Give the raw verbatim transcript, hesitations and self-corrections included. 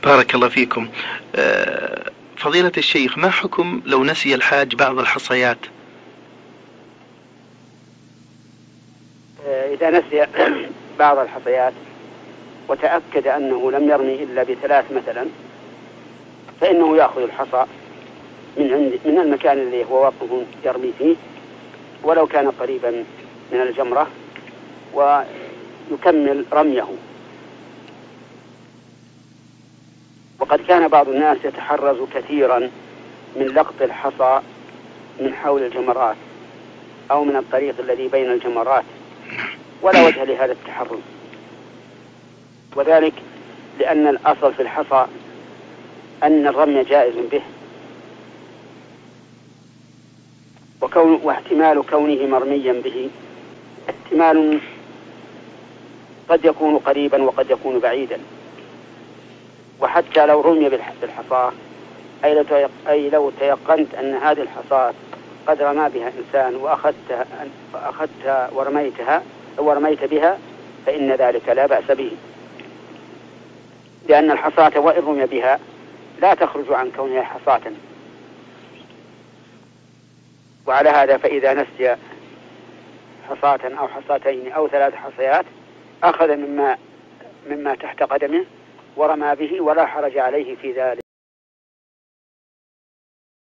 بارك الله فيكم. آه، فضيلة الشيخ، ما حكم لو نسي الحاج بعض الحصيات؟ إذا نسي بعض الحصيات وتأكد أنه لم يرمي إلا بثلاث مثلا، فإنه يأخذ الحصى من عند من المكان الذي هو وقفه يرمي فيه، ولو كان قريبا من الجمرة، ويكمل رميه. وقد كان بعض الناس يتحرز كثيرا من لقط الحصى من حول الجمرات أو من الطريق الذي بين الجمرات، ولا وجه لهذا التحرز، وذلك لأن الأصل في الحصى أن الرمي جائز به، وكون واحتمال كونه مرميا به احتمال قد يكون قريبا وقد يكون بعيدا. وحتى لو رمي بالحصى أي لو تيقنت أن هذه الحصاة قد رمى بها إنسان وأخذتها, وأخذتها ورميتها ورميت بها، فإن ذلك لا بأس به، لأن الحصاة وإن رمي بها لا تخرج عن كونها حصاة. وعلى هذا فإذا نسي حصاة أو حصاتين أو ثلاث حصيات أخذ مما, مما تحت قدمه ورمى به، ولا حرج عليه في ذلك.